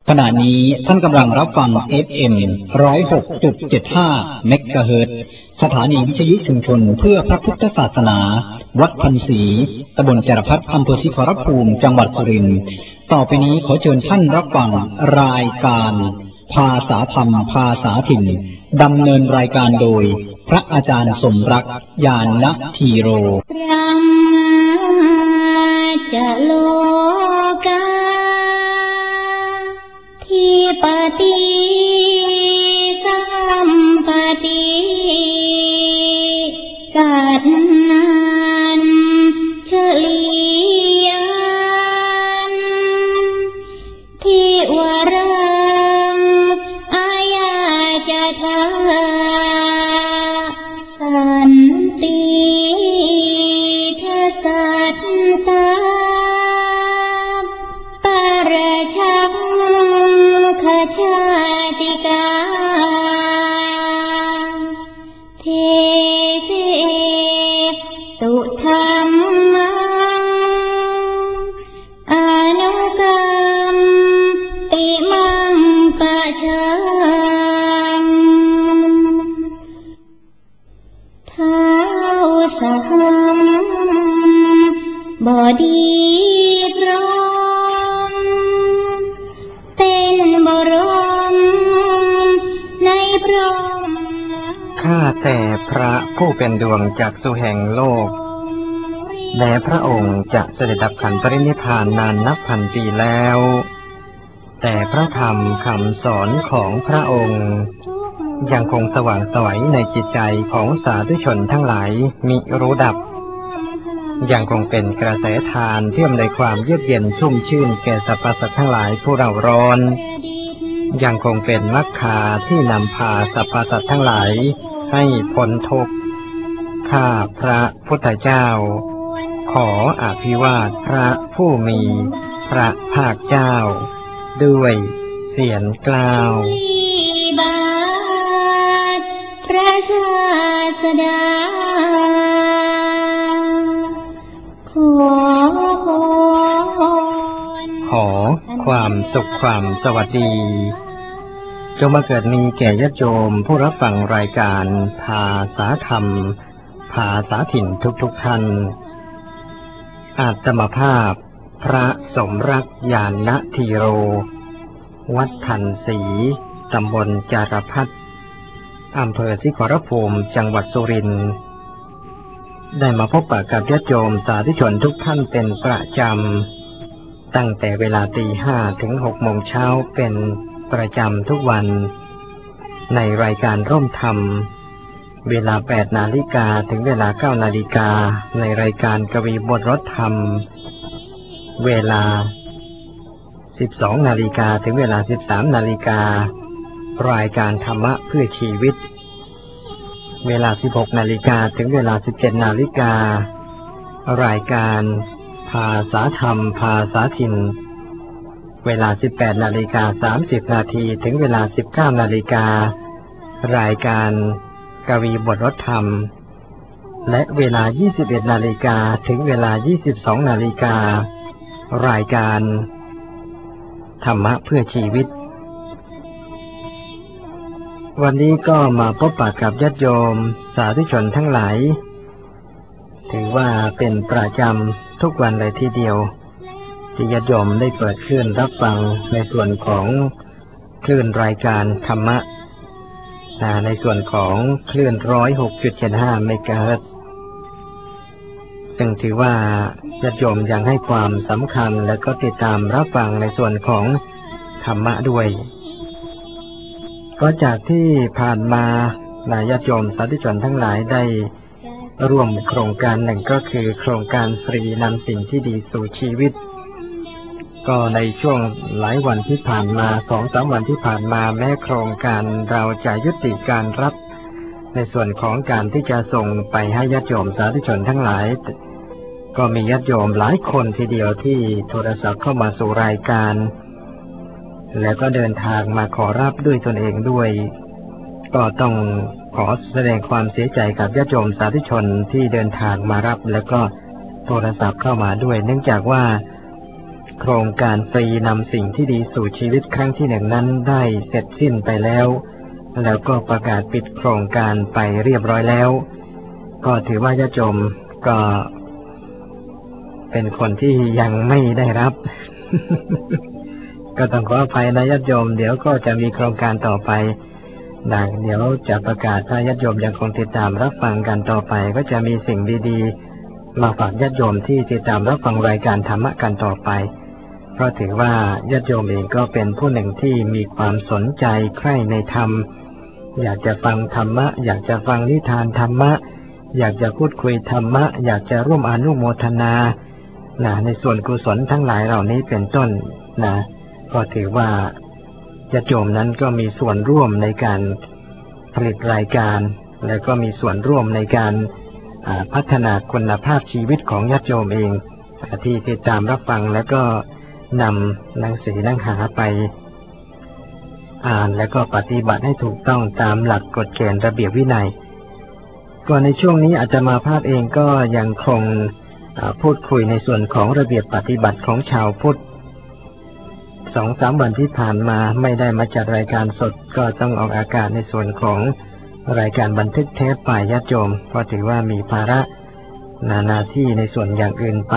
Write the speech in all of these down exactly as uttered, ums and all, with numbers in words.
ขณะนี้ท่านกำลังรับฟัง เอฟ เอ็ม หนึ่งศูนย์หกจุดเจ็ดห้า เมกะเฮิรตซ์สถานีวิทยุชุมชนเพื่อพระพุทธศาสนาวัดพันศรีตำบลจรพัฒน์อำเภอศรีขอรภูมิจังหวัดสุรินทร์ต่อไปนี้ขอเชิญท่านรับฟังรายการภาษาธรรมภาษาถิ่นดำเนินรายการโดยพระอาจารย์สมรักญาณธีโรจะโลกาทิปติสัมปติกัดนันเฉลียนทิวรังอายาจะทาสันติทัสสะปารชังขจาติกาเทเสตุธรรมังอนุกรรมติมังปะชังท้าวสหัมบอดีพร้อมเป็นบรมในพรหมข้าแต่พระผู้เป็นดวงจักษุแห่งโลกแม้พระองค์จะเสด็จดับขันธ์ปรินิพพานนานนับพันปีแล้วแต่พระธรรมคำสอนของพระองค์ยังคงสว่างไสวในจิตใจของสาธุชนทั้งหลายมิรู้ดับยังคงเป็นกระแสทานที่อำนวยความเยือกเย็นชุ่มชื่นแก่สรรพสัตว์ทั้งหลายผู้เร่าร้อนยังคงเป็นมรรคาที่นำพาสรรพสัตว์ทั้งหลายให้พ้นทุกข์ข้าพระพุทธเจ้าขออภิวาทพระผู้มีพระภาคเจ้าด้วยเสียงกล่าวพระศาสดาขอขอความสุขความสวัสดีจงมาเกิดมีแก่ญาติโยมผู้รับฟังรายการภาษาธรรมภาษาถิ่นทุกๆท่านอาตมาภาพพระสมรักญาณธีโรวัดพันศรีตำบลจารพัฒน์อำเภอศรีขอรภูมิจังหวัดสุรินทร์ได้มาพบปะกับญาติโยมสาธุชนทุกท่านเป็นประจำตั้งแต่เวลาตีห้าถึงหกโมงเช้าเป็นประจำทุกวันในรายการร่มธรรมเวลาแปดนาฬิกาถึงเวลาเก้านาฬิกาในรายการกวีบทรถธรรมเวลาสิบสองนาฬิกาถึงเวลาสิบสามนาฬิการายการธรรมะเพื่อชีวิตเวลาสิบหกนาฬิกาถึงเวลาสิบเจ็ดนาฬิการายการภาษาธรรมภาษาถิ่นเวลาสิบแปดนาฬิกาสามสิบนาทีถึงเวลาสิบเก้านาฬิการายการกวีบทรถธรรมและเวลายี่สิบเอ็ดนาฬิกาถึงเวลายี่สิบสองนาฬิการายการธรรมะเพื่อชีวิตวันนี้ก็มาพบปะกับญาติโยมสาธุชนทั้งหลายถือว่าเป็นประจำทุกวันเลยทีเดียวที่ญาติโยมได้เปิดคลื่นรับฟังในส่วนของคลื่นรายการธรรมะในส่วนของคลื่น หนึ่งศูนย์หกจุดเจ็ดห้า เมกะเฮิรตซ์ซึ่งถือว่าญาติโยมยังให้ความสำคัญและก็ติดตามรับฟังในส่วนของธรรมะด้วยก็จากที่ผ่านมาญาติโยมสาธุชนทั้งหลายได้ร่วมโครงการหนึ่งก็คือโครงการฟรีนำสิ่งที่ดีสู่ชีวิตก็ในช่วงหลายวันที่ผ่านมา สองถึงสาม วันที่ผ่านมาแม้โครงการเราจะยุติการรับในส่วนของการที่จะส่งไปให้ญาติโยมสาธุชนทั้งหลายก็มีญาติโยมหลายคนทีเดียวที่โทรศัพท์เข้ามาสู่รายการแล้วก็เดินทางมาขอรับด้วยตนเองด้วยก็ต้องขอแสดงความเสียใจกับญาติโยมสาธุชนที่เดินทางมารับแล้วก็โทรศัพท์เข้ามาด้วยเนื่องจากว่าโครงการฟรีนำสิ่งที่ดีสู่ชีวิตครั้งที่หนึ่งนั้นได้เสร็จสิ้นไปแล้วแล้วก็ประกาศปิดโครงการไปเรียบร้อยแล้วก็ถือว่าญาติโยมก็เป็นคนที่ยังไม่ได้รับ ก็ต้องขออภัยนะญาติโยมเดี๋ยวก็จะมีโครงการต่อไปนะเดี๋ยวจะประกาศถ้าญาติโยมยังคงติดตามรับฟังกันต่อไปก็จะมีสิ่งดีๆมาฝากญาติโยมที่ติดตามรับฟังรายการธรรมะกันต่อไปเพราะถือว่าญาติโยมเองก็เป็นผู้หนึ่งที่มีความสนใจใคร่ในธรรมอยากจะฟังธรรมะอยากจะฟังนิทานธรรมะอยากจะพูดคุยธรรมะอยากจะร่วมอนุโมทนานะในส่วนกุศลทั้งหลายเหล่านี้เป็นต้นนะก็ถือว่าญาติโยมนั้นก็มีส่วนร่วมในการผลิตรายการและก็มีส่วนร่วมในการพัฒนาคุณภาพชีวิตของญาติโยมเองที่ติดตามรับฟังแล้วก็นำหนังสือหนังหาไปอ่านและก็ปฏิบัติให้ถูกต้องตามหลักกฎเกณฑ์ระเบียบวินัยก่อนในช่วงนี้อาจจะมาภาพเองก็ยังคงพูดคุยในส่วนของระเบียบปฏิบัติของชาวพุทธสองสามวันที่ผ่านมาไม่ได้มาจัดรายการสดก็ต้องออกอากาศในส่วนของรายการบันทึกเทปฝ่ายญาติโยมเพราะถือว่ามีภาระนานาที่ในส่วนอย่างอื่นไป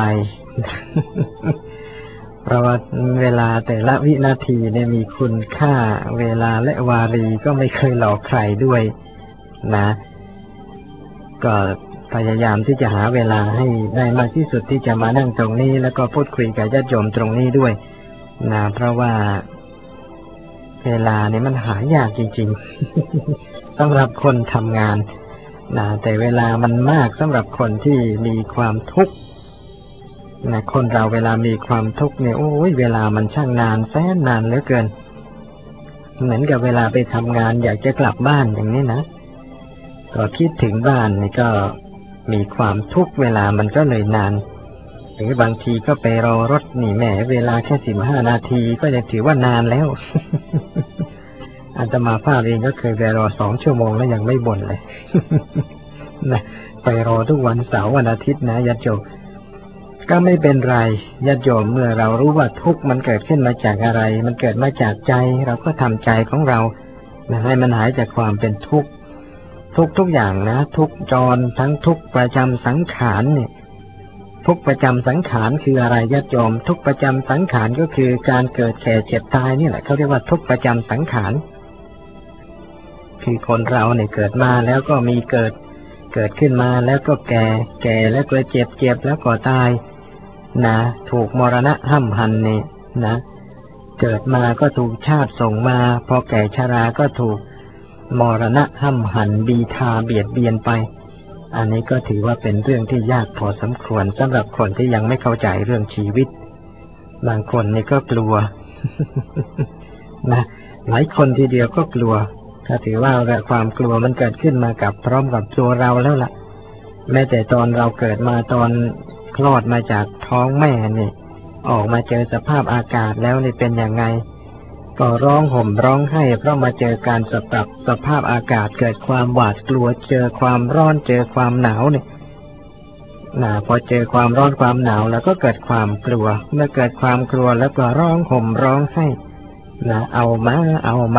เพราะว่าเวลาแต่ละวินาทีเนี่ยมีคุณค่าเวลาและวารีก็ไม่เคยหลอกใครด้วยนะก็พยายามที่จะหาเวลาให้ได้มากที่สุดที่จะมานั่งตรงนี้แล้วก็พูดคุยกับญาติโยมตรงนี้ด้วยนะเพราะว่าเวลาเนี่ยมันหายากจริงๆ สำหรับคนทำงานนะแต่เวลามันมากสำหรับคนที่มีความทุกข์นะคนเราเวลามีความทุกข์เนี่ยโอ้ยเวลามันช่างนานแสนนานเหลือเกินเหมือนกับเวลาไปทำงานอยากจะกลับบ้านอย่างนี้นะก็คิดถึงบ้านนี่ก็มีความทุกข์เวลามันก็เลยนานหรือบางทีก็ไปรอรถนี่แหมเวลาแค่สิบห้านาทีก็จะถือว่านานแล้ว อาตมาภาพเองก็เคยไปรอสองชั่วโมงแล้วยังไม่บ่นเลย นะไปรอทุกวันเสาร์วันอาทิตย์นะญาติโยมก็ไม่เป็นไรญาติโยมเมื่อเรารู้ว่าทุกข์มันเกิดขึ้นมาจากอะไรมันเกิดมาจากใจเราก็ทำใจของเรานะให้มันหายจากความเป็นทุกข์ทุกทุกอย่างนะทุกจรทั้งทุกประจำสังขารเนี่ยทุกประจำสังขารคืออะไรญาติโยมทุกประจำสังขารก็คือการเกิดแก่เจ็บตายนี่แหละเขาเรียกว่าทุกประจำสังขารคือคนเราเนี่ยเกิดมาแล้วก็มีเกิดเกิดขึ้นมาแล้วก็แก่แก่แล้วก็เจ็บเจ็บแล้วก็ตายนะถูกมรณะห้ำหันนี่นะเกิดมาก็ถูกชาติส่งมาพอแก่ชราก็ถูกมรณะห้ำหันบีทาเบียดเบียนไปอันนี้ก็ถือว่าเป็นเรื่องที่ยากพอสมควรสำหรับคนที่ยังไม่เข้าใจเรื่องชีวิตบางคนนี่ก็กลัว นะหลายคนทีเดียวก็กลัวก็ถือว่าความกลัวมันเกิดขึ้นมากับพร้อมกับตัวเราแล้วล่ะแม้แต่ตอนเราเกิดมาตอนคลอดมาจากท้องแม่นี่ออกมาเจอสภาพอากาศแล้วนี่เป็นยังไงก็ร้องห่มร้องไห้เพราะมาเจอการสปรับสภาพอากาศเกิดความหวาดกลัวเจอความร้อนเจอความหนาวเนี่ยนะพอเจอความร้อนความหนาวแล้วก็เกิดความกลัวเมื่อเกิดความกลัวแล้วก็ร้องห่มร้องไห้นะเอามาเอามา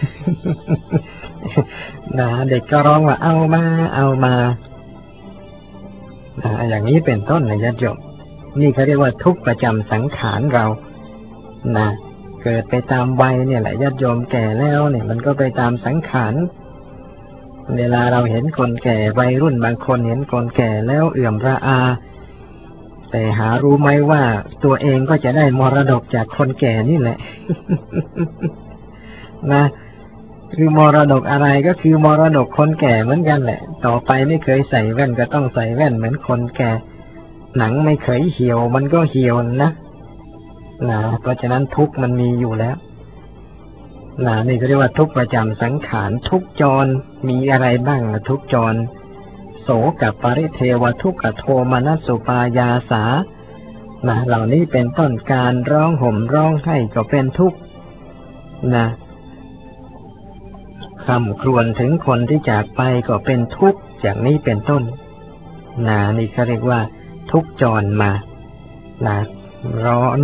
นะเด็กก็ร้องว่าเอามาเอามานะอย่างนี้เป็นต้นนะญาติโยมนี่เขาเรียกว่าทุกข์ประจำสังขารเรานะเกิดไปตามวัยเนี่ยแหละญาติโยมแก่แล้วเนี่ยมันก็ไปตามสังขารเวลาเราเห็นคนแก่วัยรุ่นบางคนเห็นคนแก่แล้วเอื่อมระอาแต่หารู้ไหมว่าตัวเองก็จะได้มรดกจากคนแก่นี่แหละ นะคือมรดกอะไรก็คือมรดกคนแก่เหมือนกันแหละต่อไปไม่เคยใส่แว่นก็ต้องใส่แว่นเหมือนคนแก่หนังไม่เคยเหี่ยวมันก็เหี่ยวนะนะเพราะฉะนั้นทุกข์มันมีอยู่แล้วนะนี่ก็เรียกว่าทุกข์ประจำสังขารทุกจรมีอะไรบ้างทุกจรโสกับปริเทวทุกขโทมนัสสุปายาสานะเหล่านี้เป็นต้นการร้องห่มร้องไห้ก็เป็นทุกข์นะคำครวญถึงคนที่จากไปก็เป็นทุกข์อย่างนี้เป็นต้นนะนี่เขาเรียกว่าทุกจรมานะร้อน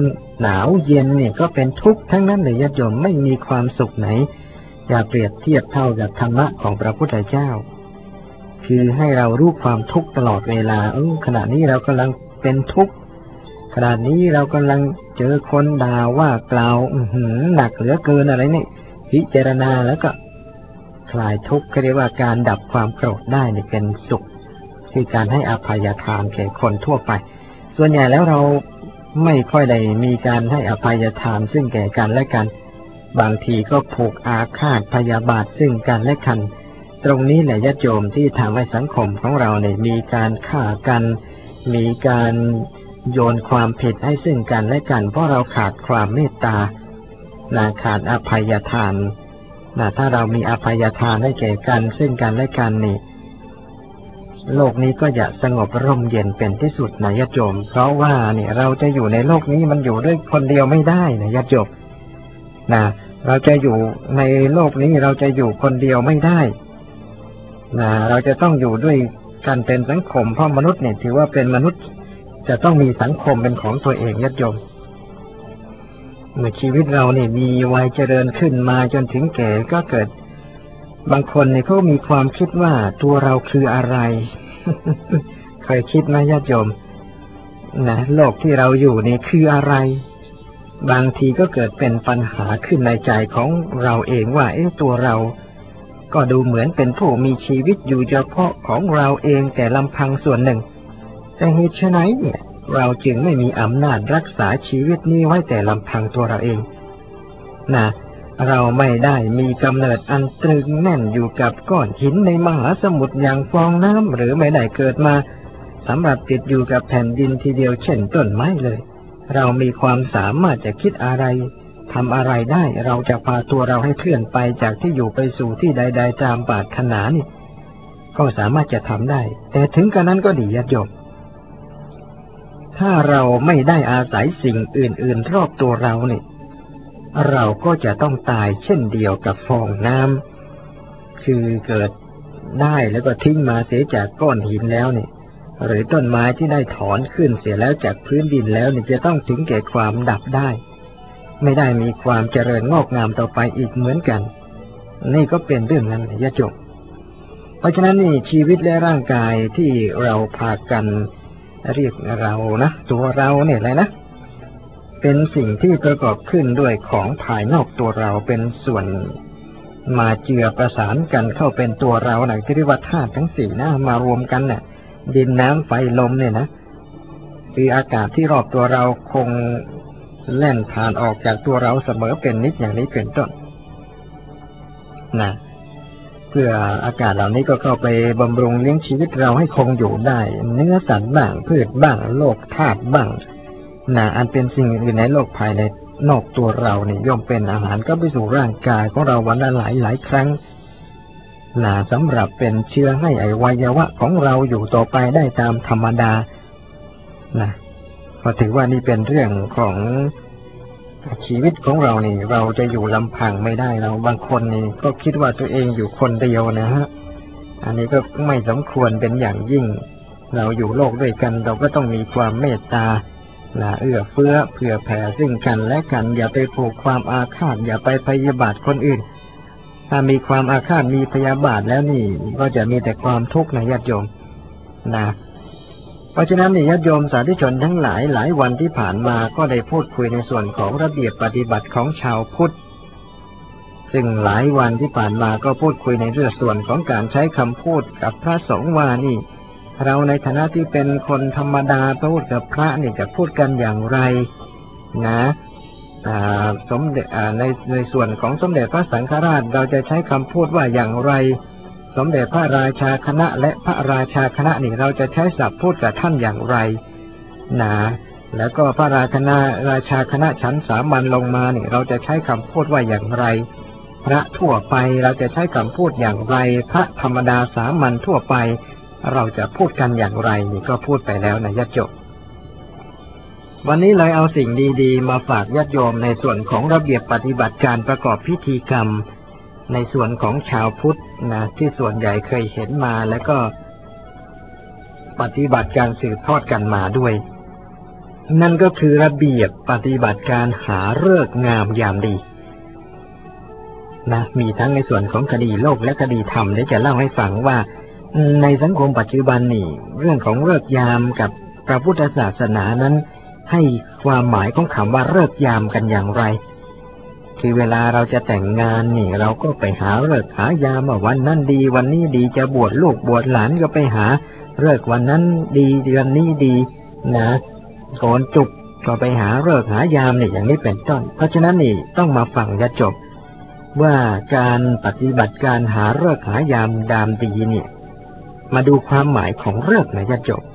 หนาวเย็นเนี่ยก็เป็นทุกข์ทั้งนั้นเลยญาติโยมไม่มีความสุขไหนจะเปรียบเทียบเท่ากับธรรมะของพระพุทธเจ้าคือให้เรารู้ความทุกข์ตลอดเวลาเออขณะนี้เรากำลังเป็นทุกข์ขณะนี้เรากำลังเจอคนด่าว่ากล่าวอื้อหือหนักเหลือเกินอะไรนี่พิจารณาแล้วก็คลายทุกข์เรียกว่าการดับความโกรธได้เนี่ยเป็นสุขคือการให้อภัยทานแก่คนทั่วไปส่วนใหญ่แล้วเราไม่ค่อยได้มีการให้อภัยทานซึ่งแก่กันและกันบางทีก็ผูกอาฆาตพยาบาทซึ่งกันและกันตรงนี้แหละญาติโยมที่ทำให้สังคมของเราเนี่ยมีการฆ่ากันมีการโยนความผิดให้ซึ่งกันและกันเพราะเราขาดความเมตตานะขาดอภัยทานนะถ้าเรามีอภัยทานให้แก่กันซึ่งกันและกันนี่โลกนี้ก็จะสงบร่มเย็นเป็นที่สุดนะญาติโยมเพราะว่าเนี่ยเราจะอยู่ในโลกนี้มันอยู่ด้วยคนเดียวไม่ได้นะญาติโยมนะเราจะอยู่ในโลกนี้เราจะอยู่คนเดียวไม่ได้นะเราจะต้องอยู่ด้วยกันเป็นสังคมเพราะมนุษย์เนี่ยถือว่าเป็นมนุษย์จะต้องมีสังคมเป็นของตัวเองญาติโยมเมื่อชีวิตเราเนี่ยมีวัยเจริญขึ้นมาจนถึงแก่ก็เกิดบางคนเนี่ยเขามีความคิดว่าตัวเราคืออะไร เคยคิดไหมญาติโยมนะโลกที่เราอยู่นี่คืออะไรบางทีก็เกิดเป็นปัญหาขึ้นในใจของเราเองว่าเอ๊ะตัวเราก็ดูเหมือนเป็นผู้มีชีวิตอยู่เฉพาะของเราเองแต่ลำพังส่วนหนึ่งแต่เหตุไฉนเนี่ยเราจึงไม่มีอำนาจรักษาชีวิตนี้ไว้แต่ลำพังตัวเราเองนะเราไม่ได้มีกำเนิดอันตรึงแน่นอยู่กับก้อนหินในมหาสมุทรอย่างฟองน้ำหรือไม่ได้เกิดมาสำหรับติดอยู่กับแผ่นดินทีเดียวเช่นต้นไม้เลยเรามีความสามารถจะคิดอะไรทำอะไรได้เราจะพาตัวเราให้เคลื่อนไปจากที่อยู่ไปสู่ที่ใดๆตามปรารถนานี่ก็สามารถจะทำได้แต่ถึงกระนั้นก็ดีญาติโยมถ้าเราไม่ได้อาศัยสิ่งอื่นๆรอบตัวเราเนี่ยเราก็จะต้องตายเช่นเดียวกับฟองน้ำคือเกิดได้แล้วก็ทิ้งมาเสียจากก้อนหินแล้วเนี่ยหรือต้นไม้ที่ได้ถอนขึ้นเสียแล้วจากพื้นดินแล้วเนี่ยจะต้องถึงแก่ความดับได้ไม่ได้มีความเจริญงอกงามต่อไปอีกเหมือนกันนี่ก็เป็นเรื่องนั้นญาติโยมเพราะฉะนั้นนี่ชีวิตและร่างกายที่เราพากันเรียกเรานะตัวเราเนี่ยอะไรนะเป็นสิ่งที่ประกอบขึ้นด้วยของภายนอกตัวเราเป็นส่วนมาเจือประสานกันเข้าเป็นตัวเราไหนที่เรียกว่าธาตุทั้งสี่นะมารวมกันเนี่ยดินน้ำไฟลมเนี่ยนะคืออากาศที่รอบตัวเราคงแล่นผ่านออกจากตัวเราเสมอเป็นนิดอย่างนี้เป็นต้นนะเพื่ออากาศเหล่านี้ก็เข้าไปบำรุงเลี้ยงชีวิตเราให้คงอยู่ได้เนื้อสัตว์บ้างพืชบ้างโลกธาตุบ้างนะอันเป็นสิ่งอื่นในโลกภายในนอกตัวเราเนี่ยย่อมเป็นอาหารก็ไปสู่ร่างกายของเราวันละหลายหลายครั้งนะสำหรับเป็นเชื้อให้อวัยวะของเราอยู่ต่อไปได้ตามธรรมดานะก็ถือว่านี่เป็นเรื่องของชีวิตของเรานี่เราจะอยู่ลำพังไม่ได้เราบางคนนี่ก็คิดว่าตัวเองอยู่คนเดียวนะฮะอันนี้ก็ไม่สมควรเป็นอย่างยิ่งเราอยู่โลกด้วยกันเราก็ต้องมีความเมตตานะเอื้อเฟื้อเผื่อแผ่ซึ่งกันและกันอย่าไปผูกความอาฆาตอย่าไปพยาบาทคนอื่นถ้ามีความอาฆาตมีพยาบาทแล้วนี่ก็จะมีแต่ความทุกข์นะญาติโยมนะเพราะฉะนั้นนี่ญาติโยมสาธุชนทั้งหลายหลายวันที่ผ่านมาก็ได้พูดคุยในส่วนของระเบียบปฏิบัติของชาวพุทธซึ่งหลายวันที่ผ่านมาก็พูดคุยในเรื่องส่วนของการใช้คำพูดกับพระสงฆ์ว่านี่เราในฐานะที่เป็นคนธรรมดาพูดกับพระนี่จะพูดกันอย่างไรนะสมเด็จในในส่วนของสมเด็จพระสังฆราชเราจะใช้คำพูดว่าอย่างไรสมเด็จพระราชาคณะและพระราชาคณะนี่เราจะใช้ศัพท์พูดกับท่านอย่างไรนะแล้วก็พระราชาราชาคณะชั้นสามัญลงมานี่เราจะใช้คำพูดว่าอย่างไรพระทั่วไปเราจะใช้คำพูดอย่างไรพระธรรมดาสามัญทั่วไปเราจะพูดกันอย่างไรนี่ก็พูดไปแล้วนะญาติโยมวันนี้เลยเอาสิ่งดีๆมาฝากญาติโยมในส่วนของระเบียบปฏิบัติการประกอบพิธีกรรมในส่วนของชาวพุทธนะที่ส่วนใหญ่เคยเห็นมาแล้วก็ปฏิบัติการสืบทอดกันมาด้วยนั่นก็คือระเบียบปฏิบัติการหาฤกษ์งามยามดีนะมีทั้งในส่วนของคดีโลกและคดีธรรมเดี๋ยวจะเล่าให้ฟังว่าในสังคมปัจจุบันนี่เรื่องของฤกษ์ยามกับพระพุทธศาสนานั้นให้ความหมายของคำว่าฤกษ์ยามกันอย่างไรคือเวลาเราจะแต่งงานนี่เราก็ไปหาฤกษ์หายามว่าวันนั้นดีวันนี้ดีจะบวชลูกบวชหลานก็ไปหาฤกษ์วันนั้นดีเดือนนี้ดีนะโกนจุกก็ไปหาฤกษ์หายามนี่อย่างนี้เป็นต้นเพราะฉะนั้นนี่ต้องมาฟังจะจบว่าการปฏิบัติการหาฤกษ์หายามดามดีเนี่ยมาดูความหมายของฤกษ์นะจะจบ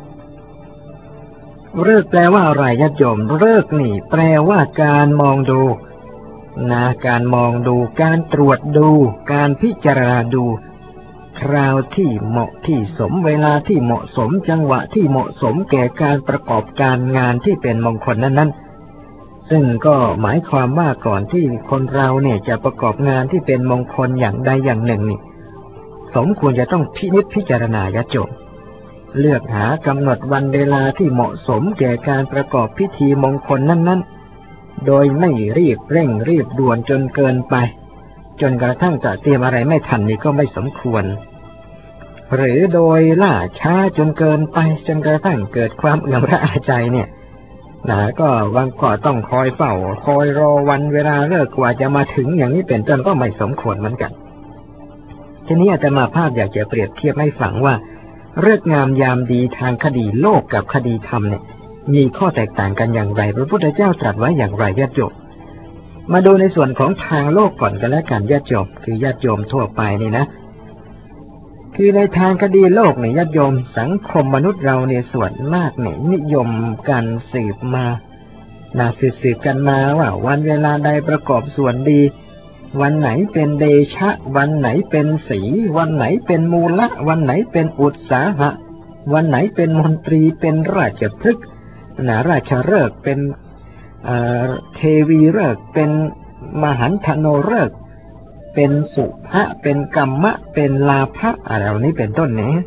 ฤกษ์แปลว่าอะไรญาติโยมฤกษ์นี่แปลว่าการมองดูนะการมองดูการตรวจดูการพิจารณาดูคราวที่เหมาะที่สมเวลาที่เหมาะสมจังหวะที่เหมาะสมแก่การประกอบการงานที่เป็นมงคลนั้นๆซึ่งก็หมายความว่าก่อนที่คนเราเนี่ยจะประกอบงานที่เป็นมงคลอย่างใดอย่างหนึ่งนี่สมควรจะต้องพินิจพิจารณาญาติโยมเลือกหากำหนดวันเวลาที่เหมาะสมแก่การประกอบพิธีมงคลนั้นๆโดยไม่รีบเร่งรีบด่วนจนเกินไปจนกระทั่งจะเตรียมอะไรไม่ทันนี่ก็ไม่สมควรหรือโดยล่าช้าจนเกินไปจนกระทั่งเกิดความเอื่อมระอาใจเนี่ยนะก็บางก็ต้องคอยเฝ้าคอยรอวันเวลาเลิกกว่าจะมาถึงอย่างนี้เป็นต้นก็ไม่สมควรเหมือนกันทีนี้อาตมาภาพอยากจะเปรียบเทียบให้ฟังว่าฤกษ์งามยามดีทางคดีโลกกับคดีธรรมเนี่ยมีข้อแตกต่างกันอย่างไรพระพุทธเจ้าตรัสไว้อย่างไรญาติโยมมาดูในส่วนของทางโลกก่อนกันแล้วกันญาติโยมคือญาติโยมทั่วไปนี่นะคือในทางคดีโลกเนี่ยญาติโยมสังคมมนุษย์เราเนี่ยส่วนมากเนี่ยนิยมการสืบมานะสืบกันมาว่าวันเวลาใดประกอบส่วนดีวันไหนเป็นเดชะวันไหนเป็นสีวันไหนเป็นมูละวันไหนเป็นอุตสาหะวันไหนเป็นมนตรีเป็นราชพฤกษ์นะราชฤกษ์เป็นเทวีฤกษ์เป็นมหันธโนฤกษ์เป็นสุภะเป็นกัมมะเป็นลาภะอะไรเหล่านี้เป็นต้นนี้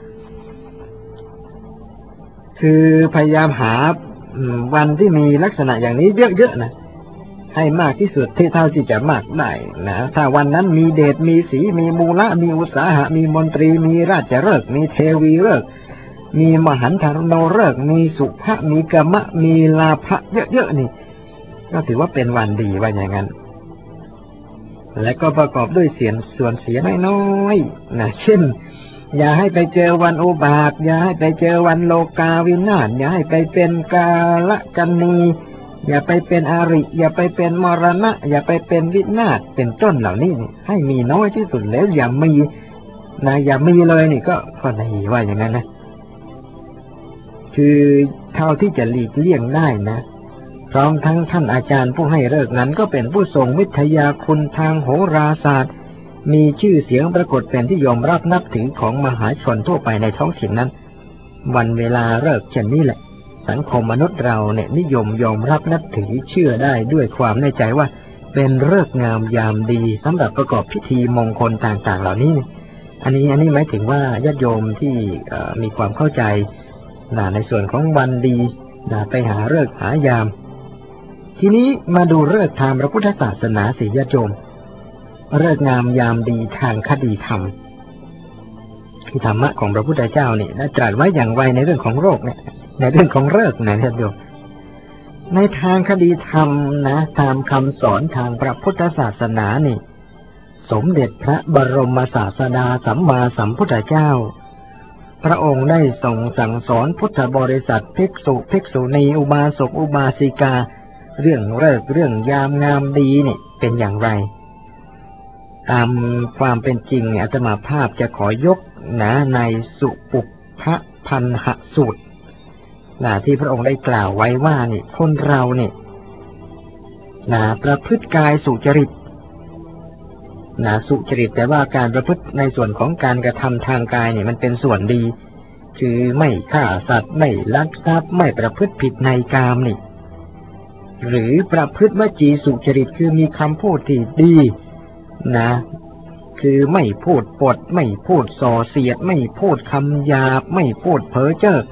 คือพยายามหาวันที่มีลักษณะอย่างนี้เยอะๆนะให้มากที่สุดที่เท่าที่จะมากได้นะถ้าวันนั้นมีเดชมีสีมีมูละมีอุตสาหะมีมนตรีมีราชฤกษ์มีเทวีฤกษ์มีมหันธโนฤกษ์มีสุภะมีกัมมะมีลาภะเยอะๆนี่ก็ถือว่าเป็นวันดีว่าอย่างนั้นและก็ประกอบด้วยเสียงส่วนเสียน้อยๆนะเช่นอย่าให้ไปเจอวันอุบาทอย่าให้ไปเจอวันโลกาวินาศอย่าให้ไปเป็นกาลกันนีอย่าไปเป็นอริอย่าไปเป็นมรณะอย่าไปเป็นวินาศเป็นต้นเหล่านี้ให้มีน้อยที่สุดแล้วอย่ามีนะอย่ามีเลยนี่ก็ก็ดีว่าอย่างนั้นนะคือเท่าที่จะหลีกเลี่ยงได้นะพร้อมทั้งท่านอาจารย์ผู้ให้ฤกษ์นั้นก็เป็นผู้ทรงวิทยาคุณทางโหราศาสตร์มีชื่อเสียงปรากฏเป็นที่ยอมรับนับถือของมหาชนทั่วไปในท้องถิ่นนั้นวันเวลาฤกษ์เช่นนี้แหละสังคมมนุษย์เราเนี่ยนิยมยอมรับนับถือเชื่อได้ด้วยความแน่ใจว่าเป็นฤกษ์งามยามดีสำหรับประกอบพิธีมงคลต่างๆเหล่านี้อันนี้อันนี้หมายถึงว่าญาติโยมที่มีความเข้าใจในส่วนของวันดีไปหาฤกษ์หายามทีนี้มาดูฤกษ์ทางพระพุทธศาสนาสิญาติโยมฤกษ์งามยามดีทางคดีธรรมคือธรรมะของพระพุทธเจ้าเนี่ยได้ตรัสไว้อย่างไรในเรื่องของโรคเนี่ยในเรื่องของฤกษ์นะญาติโยมในทางคดีธรรมนะตามคำสอนทางพระพุทธศาสนานี่สมเด็จพระบรมศาสดาสัมมาสัมพุทธเจ้าพระองค์ได้ทรงสั่งสอนพุทธบริษัทภิกษุภิกษุณีอุบาสกอุบาสิกาเรื่องฤกษ์เรื่องยามงามดีนี่เป็นอย่างไรตามความเป็นจริงอาตมาภาพจะขอยกนะในสุปุพพพันหสูตรนะที่พระองค์ได้กล่าวไว้ว่านี่คนเราเนี่ยนะประพฤติกายสุจริตนะสุจริตแต่ว่าการประพฤติในส่วนของการกระทำทางกายเนี่ยมันเป็นส่วนดีคือไม่ฆ่าสัตว์ไม่ลักทรัพย์ไม่ประพฤติผิดในกามนี่หรือประพฤติวจีสุจริตคือมีคำพูดที่ดีนะคือไม่พูดปดไม่พูดส่อเสียดไม่พูดคำหยาบไม่พูดเพ้อเจ้อ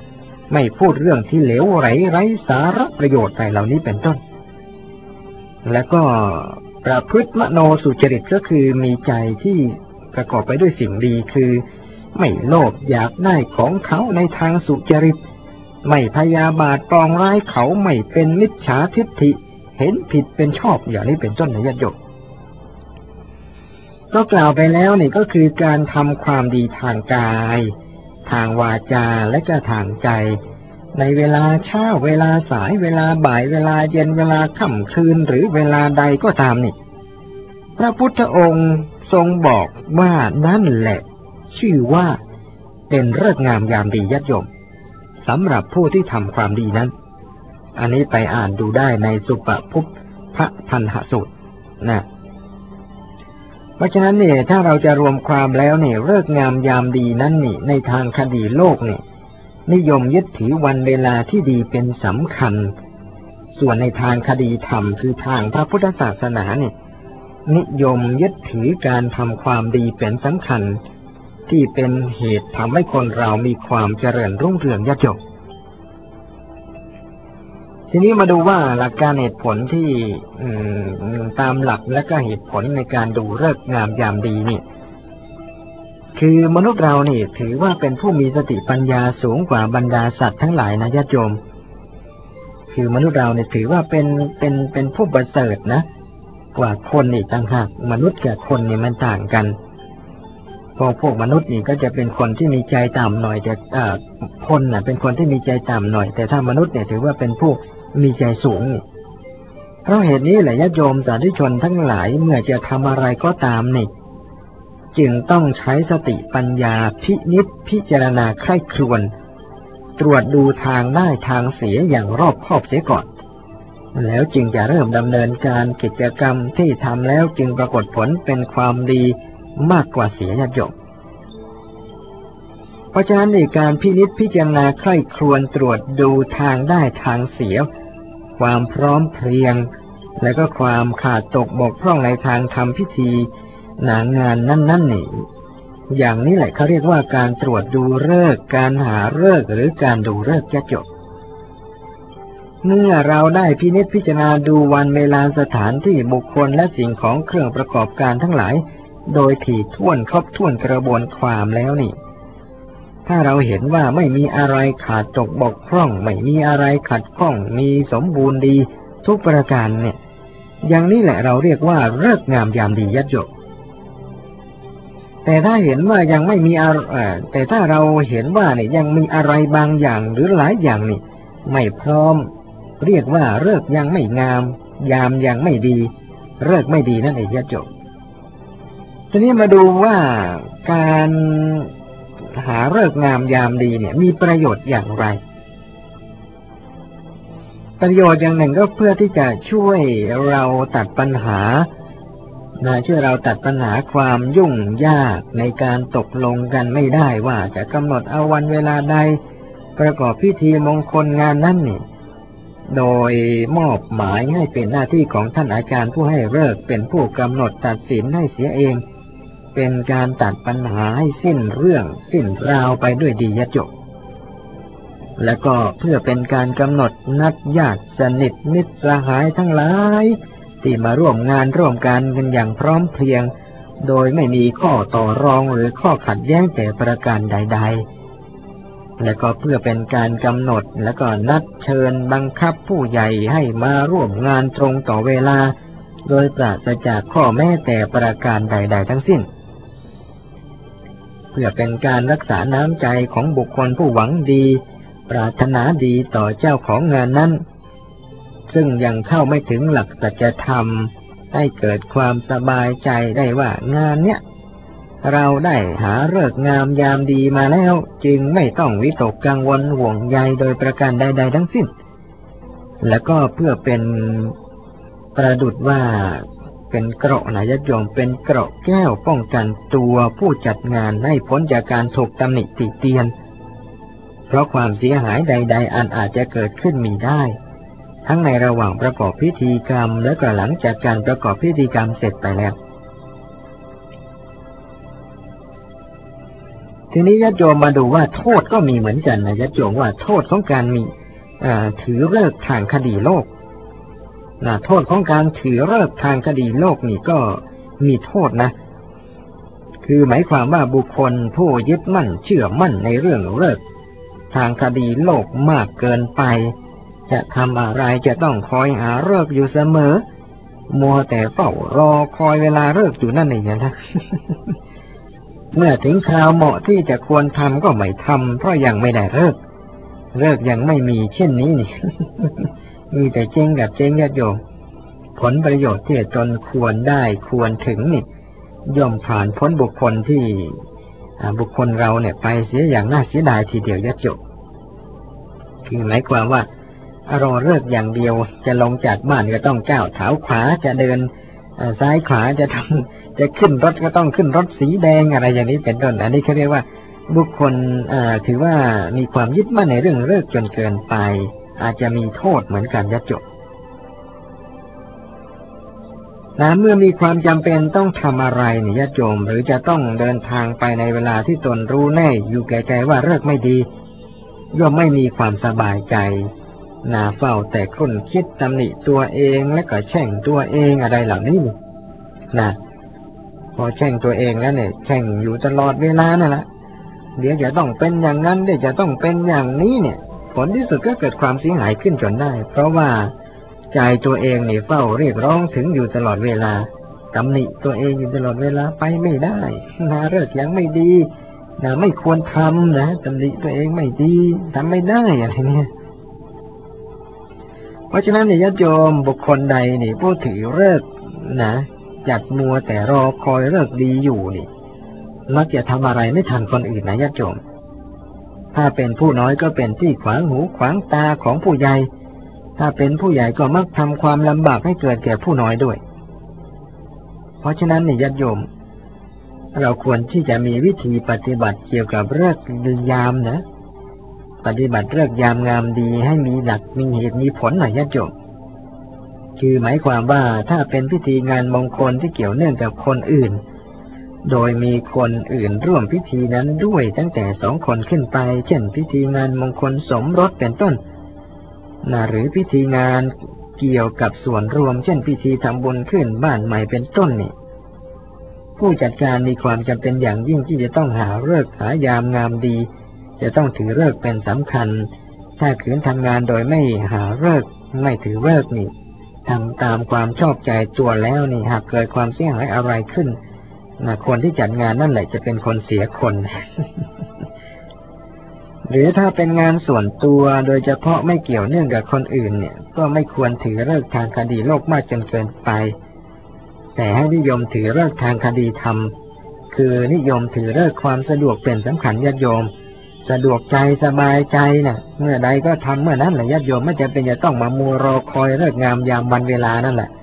ไม่พูดเรื่องที่เหลวไหลไร้สาระประโยชน์อะไรเหล่านี้เป็นต้นแล้วก็ประพฤติมโนสุจริตก็คือมีใจที่ประกอบไปด้วยสิ่งดีคือไม่โลภอยากได้ของเขาในทางสุจริตไม่พยาบาทปองร้ายเขาไม่เป็นมิจฉาทิฏฐิเห็นผิดเป็นชอบอย่างนี้เป็นต้นนะญาติโยมก็กล่าวไปแล้วนี่ก็คือการทำความดีทางกายทางวาจาและก็ทางใจในเวลาเช้าเวลาสายเวลาบ่ายเวลาเย็นเวลาค่ำคืนหรือเวลาใดก็ตามนี่พระพุทธองค์ทรงบอกว่านั่นแหละชื่อว่าเป็นฤกษ์งามยามดีญาติโยมสำหรับผู้ที่ทำความดีนั้นอันนี้ไปอ่านดูได้ในสุปพุพพพันหสูตรนะเพราะฉะนั้นเนี่ยถ้าเราจะรวมความแล้วเนี่ยฤกษ์งามยามดีนั้นนี่ในทางคดีโลกเนี่ยนิยมยึดถือวันเวลาที่ดีเป็นสำคัญส่วนในทางคดีธรรมคือทางพระพุทธศาสนาเนี่ยนิยมยึดถือการทำความดีเป็นสำคัญที่เป็นเหตุทำให้คนเรามีความเจริญรุ่งเรืองญาติโยมทีนี้มาดูว่าหลักการเหตุผลที่ตามหลักและก็เหตุผลในการดูฤกษ์งามยามดีนี่คือมนุษย์เรานี่ถือว่าเป็นผู้มีสติปัญญาสูงกว่าบรรดาสัตว์ทั้งหลายนะญาติโยมคือมนุษย์เราเนี่ยถือว่าเป็นเป็นเป็นผู้ประเสริฐนะกว่าคนอีกต่างหากมนุษย์กับคนนี่มันต่างกันพวกพวกมนุษย์นี่ก็จะเป็นคนที่มีใจต่ำหน่อยแต่อ่าคนน่ะเป็นคนที่มีใจต่ำหน่อยแต่ถ้ามนุษย์เนี่ยถือว่าเป็นผู้มีใจสูงนี่เพราะเหตุนี้แหละญาติโยมสาธุชนทั้งหลายเมื่อจะทำอะไรก็ตามนี่จึงต้องใช้สติปัญญาพินิจพิจารณาใคร่ครวญตรวจดูทางได้ทางเสียอย่างรอบคอบเสียก่อนแล้วจึงจะเริ่มดำเนินการกิจกรรมที่ทำแล้วจึงปรากฏผลเป็นความดีมากกว่าเสียญาติโยมเพราะฉะนั้นในการพินิจพิจารณาใคร่ครวญตรวจดูทางได้ทางเสียความพร้อมเพรียงและก็ความขาดตกบกพร่องในทางทำพิธีหนางานนั่นๆนี่อย่างนี้แหละเขาเรียกว่าการตรวจดูฤกษ์การหาฤกษ์หรือการดูฤกษ์ญาติโยมเมื่อเราได้พินิจพิจารณาดูวันเวลาสถานที่บุคคลและสิ่งของเครื่องประกอบการทั้งหลายโดยถี่ถ้วนครบถ้วนกระบวนความแล้วนี่ถ้าเราเห็นว่าไม่มีอะไรขาดตกบกพร่องไม่มีอะไรขัดข้องมีสมบูรณ์ดีทุกประการเนี่ยอย่างนี้แหละเราเรียกว่าฤกษ์งามยามดีญาติโยมแต่ถ้าเห็นว่ายังไม่มีอะไรแต่ถ้าเราเห็นว่าเนี่ยยังมีอะไรบางอย่างหรือหลายอย่างนี่ไม่พร้อมเรียกว่าฤกษ์ยังไม่งามยามยังไม่ดีฤกษ์ไม่ดีนั่นเองญาติโยมทีนี้มาดูว่าการหาฤกษ์งามยามดีเนี่ยมีประโยชน์อย่างไรประโยชน์อย่างหนึ่งก็เพื่อที่จะช่วยเราตัดปัญหานะช่วยเราตัดปัญหาความยุ่งยากในการตกลงกันไม่ได้ว่าจะกำหนดเอาวันเวลาใดประกอบพิธีมงคลงานนั้นนี่โดยมอบหมายให้เป็นหน้าที่ของท่านอาจารย์ผู้ให้ฤกษ์เป็นผู้กำหนดตัดสินให้เสียเองเป็นการตัดปัญหาให้สิ้นเรื่องสิ้นราวไปด้วยดีญาติโยมและก็เพื่อเป็นการกำหนดนัดญาติสนิทมิตรสหายทั้งหลายที่มาร่วมงานร่วมกันกันอย่างพร้อมเพรียงโดยไม่มีข้อต่อรองหรือข้อขัดแย้งแต่ประการใดๆและก็เพื่อเป็นการกำหนดและก็นัดเชิญบังคับผู้ใหญ่ให้มาร่วมงานตรงต่อเวลาโดยปราศจากข้อแม้แต่ประการใดๆทั้งสิ้นเพื่อเป็นการรักษาน้ำใจของบุคคลผู้หวังดีปรารถนาดีต่อเจ้าของงานนั้นซึ่งยังเข้าไม่ถึงหลักสัจธรรมให้เกิดความสบายใจได้ว่างานเนี้ยเราได้หาฤกษ์งามยามดีมาแล้วจึงไม่ต้องวิตกกังวลห่วงใยโดยประการใดๆทั้งสิ้นและก็เพื่อเป็นประดุจว่าเป็นเกราะนะญาติโยมเป็นเกราะแก้วป้องกันตัวผู้จัดงานให้พ้นจากการถูกตำหนิติเตียนเพราะความเสียหายใดๆอันอาจจะเกิดขึ้นมีได้ทั้งในระหว่างประกอบพิธีกรรมและก็หลังจากการประกอบพิธีกรรมเสร็จไปแล้วททีนี้ญาติโยมมาดูว่าโทษก็มีเหมือนกันนะญาติโยมว่าโทษของการมีถือฤกษ์ทางคดีโลกนะโทษของการถือฤกษ์ทางคดีโลกนี่ก็มีโทษนะคือหมายความว่าบุคคลผู้ยึดมั่นเชื่อมั่นในเรื่องฤกษ์ทางคดีโลกมากเกินไปจะทำอะไรจะต้องคอยหาฤกษ์อยู่เสมอมัวแต่เฝ้ารอคอยเวลาฤกษ์อยู่นั่นเองนะ เมื่อถึงคราวเหมาะที่จะควรทำก็ไม่ทำเพราะยังไม่ได้ฤกษ์ฤกษ์ยังไม่มีเช่นนี้นี่ มีแต่เจ๊งกับเจ๊งญาติโยมผลประโยชน์ที่ตนควรได้ควรถึงนี่ย่อมผ่านพ้นบุคคลที่บุคคลเราเนี่ยไปเสียอย่างน่าเสียดายทีเดียวญาติโยมคือหมายความว่ารอฤกษ์อย่างเดียวจะลงจากบ้านก็ต้องก้าวเท้าขวาจะเดินซ้ายขวาจะทำจะขึ้นรถก็ต้องขึ้นรถสีแดงอะไรอย่างนี้เป็นต้นอันนี้เขาเรียกว่าบุคคลถือว่ามีความยึดมั่นในเรื่องฤกษ์จนเกินไปอาจจะมีโทษเหมือนกันญาติโยมนะเมื่อมีความจำเป็นต้องทำอะไรเนี่ยญาติโยมหรือจะต้องเดินทางไปในเวลาที่ตนรู้แน่อยู่แก่ใจว่าฤกษ์ไม่ดีย่อมไม่มีความสบายใจนาเฝ้าแต่ครุ่นคิดตำหนิตัวเองและก็แช่งตัวเองอะไรเหล่านี้นะพอแช่งตัวเองแล้วเนี่ยแช่งอยู่ตลอดเวลานั่นแหละเดี๋ยวจะต้องเป็นอย่างนั้นเดี๋ยวจะต้องเป็นอย่างนี้เนี่ยผลที่สุดก็เกิดความเสียหายขึ้นจนได้เพราะว่าใจตัวเองเนี่ยเฝ้าเรียกร้องถึงอยู่ตลอดเวลาตำหนิตัวเองอยู่ตลอดเวลาไปไม่ได้นะฤกษ์ยังไม่ดีนะไม่ควรทำนะตำหนิตัวเองไม่ดีทำไม่ได้อะไรเนี่ยเพราะฉะนั้นเนี่ยญาติโยมบุคคลใดนี่ผู้ถือฤกษ์นะจัดมัวแต่รอคอยฤกษ์ดีอยู่นี่มักจะทำอะไรไม่ทันคนอื่นนะญาติโยมถ้าเป็นผู้น้อยก็เป็นที่ขวางหูขวางตาของผู้ใหญ่ถ้าเป็นผู้ใหญ่ก็มักทำความลำบากให้เกิดแก่ผู้น้อยด้วยเพราะฉะนั้นเนี่ยญาติโยมเราควรที่จะมีวิธีปฏิบัติเกี่ยวกับฤกษ์ยามนะปฏิบัติฤกษ์ยามงามดีให้มีหลักมีเหตุมีผลหน่อยญาติโยมคือหมายความว่าถ้าเป็นพิธีงานมงคลที่เกี่ยวเนื่องกับคนอื่นโดยมีคนอื่นร่วมพิธีนั้นด้วยตั้งแต่สองคนขึ้นไปเช่นพิธีงานมงคลสมรสเป็นต้นนะหรือพิธีงานเกี่ยวกับส่วนรวมเช่นพิธีทำบุญขึ้นบ้านใหม่เป็นต้นนี่ผู้จัดการมีความจำเป็นอย่างยิ่งที่จะต้องหาฤกษ์หายามงามดีจะต้องถือฤกษ์เป็นสำคัญถ้าขืนทำงานโดยไม่หาฤกษ์ไม่ถือฤกษ์นี่ทำตามความชอบใจตัวแล้วนี่หากเกิดความเสียหายอะไรขึ้นนะคนที่จัดงานนั่นแหละจะเป็นคนเสียคน หรือถ้าเป็นงานส่วนตัวโดยเฉพาะไม่เกี่ยวเนื่องกับคนอื่นเนี่ยก็ไม่ควรถือฤกษ์ทางคดีโลกมากจนเกินไปแต่ให้นิยมถือฤกษ์ทางคดีธรรมคือนิยมถือฤกษ์ความสะดวกเป็นสำคัญญาติโยมสะดวกใจสบายใจนะเมื่อใดก็ทำเมื่อนั้นแหละญาติโยมไม่จำเป็นจะต้องมามัวรอคอยฤกษ์งามยามวันเวลานั่นแหละ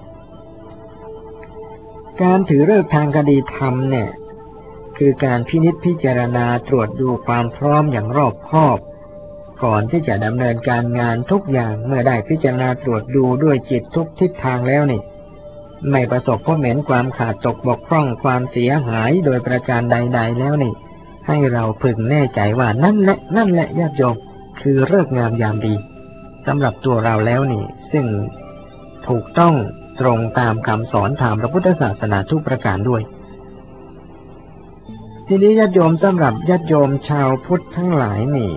การถือฤกษ์ทางคดีธรรมเนี่ยคือการพินิจพิจารณาตรวจดูความพร้อมอย่างรอบคอบก่อนที่จะดำเนินการงานทุกอย่างเมื่อได้พิจารณาตรวจดูด้วยจิตทุกทิศทางแล้วนี่ไม่ประสบพบเห็นความขาดตกบกพร่องความเสียหายโดยประการใดๆแล้วนี่ให้เราพึงแน่ใจว่านั่นแหละนั่นแหละญาติโยมคือฤกษ์งามยามดีสำหรับตัวเราแล้วนี่ซึ่งถูกต้องตรงตามคำสอนทางพระพุทธศาสนาทุกประการด้วยทีนี้ญาติโยมสำหรับญาติโยมชาวพุทธทั้งหลายนี่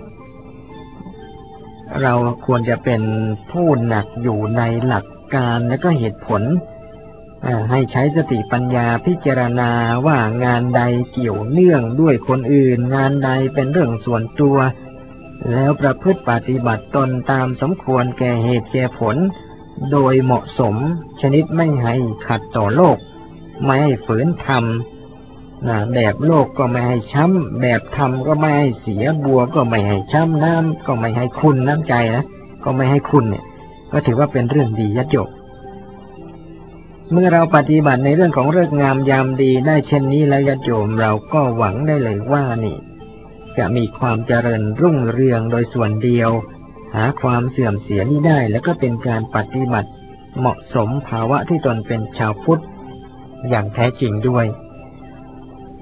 เราควรจะเป็นผู้หนักอยู่ในหลักการและก็เหตุผลให้ใช้สติปัญญาพิจารณาว่างานใดเกี่ยวเนื่องด้วยคนอื่นงานใดเป็นเรื่องส่วนตัวแล้วประพฤติปฏิบัติตนตามสมควรแก่เหตุแก่ผลโดยเหมาะสมชนิดไม่ให้ขัดต่อโลกไม่ให้ฝืนธรรมนะแบบโลกก็ไม่ให้ช้ำแบบธรรมก็ไม่ให้เสียบัวก็ไม่ให้ช้ำน้ำก็ไม่ให้คุณน้ำใจนะก็ไม่ให้คุณเนี่ยก็ถือว่าเป็นเรื่องดีญาติโยมเมื่อเราปฏิบัติในเรื่องของฤกษ์งามยามดีได้เช่นนี้แล้วญาติโยมเราก็หวังได้เลยว่านี่จะมีความเจริญรุ่งเรืองโดยส่วนเดียวหาความเสื่อมเสียนี้ได้แล้วก็เป็นการปฏิบัติเหมาะสมภาวะที่ตนเป็นชาวพุทธอย่างแท้จริงด้วย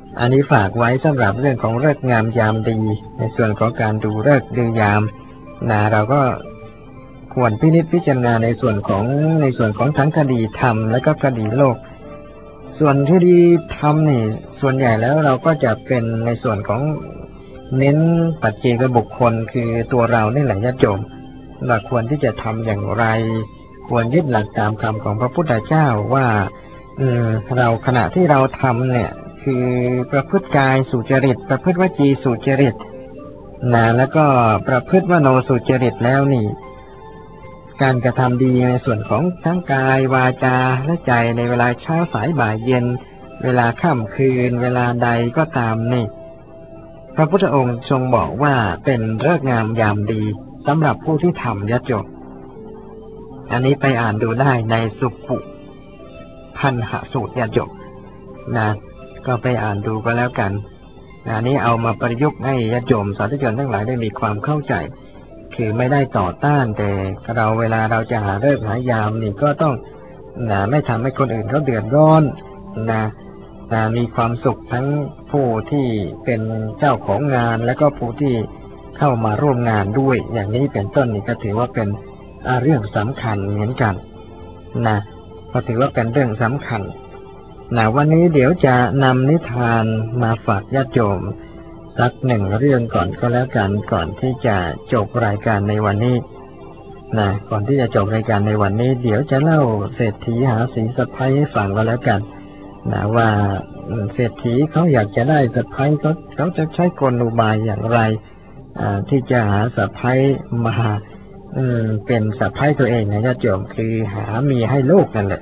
อันนี้ฝากไว้สำหรับเรื่องของฤกษ์งามยามดีในส่วนของการดูฤกษ์ดูยามนะเราก็ควรพินิจพิจารณาในส่วนของในส่วนของทั้งคดีธรรมและก็คดีโลกส่วนคดีธรรมนี่ส่วนใหญ่แล้วเราก็จะเป็นในส่วนของเน้นปัจเจกบุคคลคือตัวเรานี่แหละญาติโยมเราควรที่จะทำอย่างไรควรยึดหลักตามคำของพระพุทธเจ้าว่าอืมเราขณะที่เราทำเนี่ยคือประพฤติกายสุจริตประพฤติวจีสุจริตนะแล้วก็ประพฤติมโนสุจริตแล้วนี่การกระทำดีในส่วนของทั้งกายวาจาและใจในเวลาเช้าสายบ่ายเย็นเวลาค่ำคืนเวลาใดก็ตามนี่พระพุทธองค์ทรงบอกว่าเป็นฤกษ์งามยามดีสำหรับผู้ที่ทำญาติโยมอันนี้ไปอ่านดูได้ในสุปุพันหสูตรญาติโยมนะก็ไปอ่านดูก็แล้วกันอันนี้เอามาประยุกต์ให้ญาติโยมสาธุชนทั้งหลายได้มีความเข้าใจคือไม่ได้ต่อต้านแต่เราเวลาเราจะหาฤกษ์หายามนี่ก็ต้องนะไม่ทำให้คนอื่นเขาเดือดร้อนนะนะมีความสุขทั้งผู้ที่เป็นเจ้าของงานและก็ผู้ที่เข้ามาร่วมงานด้วยอย่างนี้เป็นต้นนี่ก็ถือว่าเป็นเรื่องสำคัญเหมือนกันนะก็ถือว่าเป็นเรื่องสำคัญนะวันนี้เดี๋ยวจะนำนิทานมาฝากญาติโยมสักหนึ่งเรื่องก่อนก็แล้วกันก่อนที่จะจบรายการในวันนี้นะก่อนที่จะจบรายการในวันนี้เดี๋ยวจะเล่าเศรษฐีหาสีสะใภ้ให้ฟังก็แล้วกันนะว่าเศรษฐีเขาอยากจะได้สะใภ้เขาเขาจะใช้กลอุบายอย่างไรที่จะหาสะใภ้มาเป็นสะใภ้ตัวเองนะญาติโยมคือหาเมียให้ลูกนั่นแหละ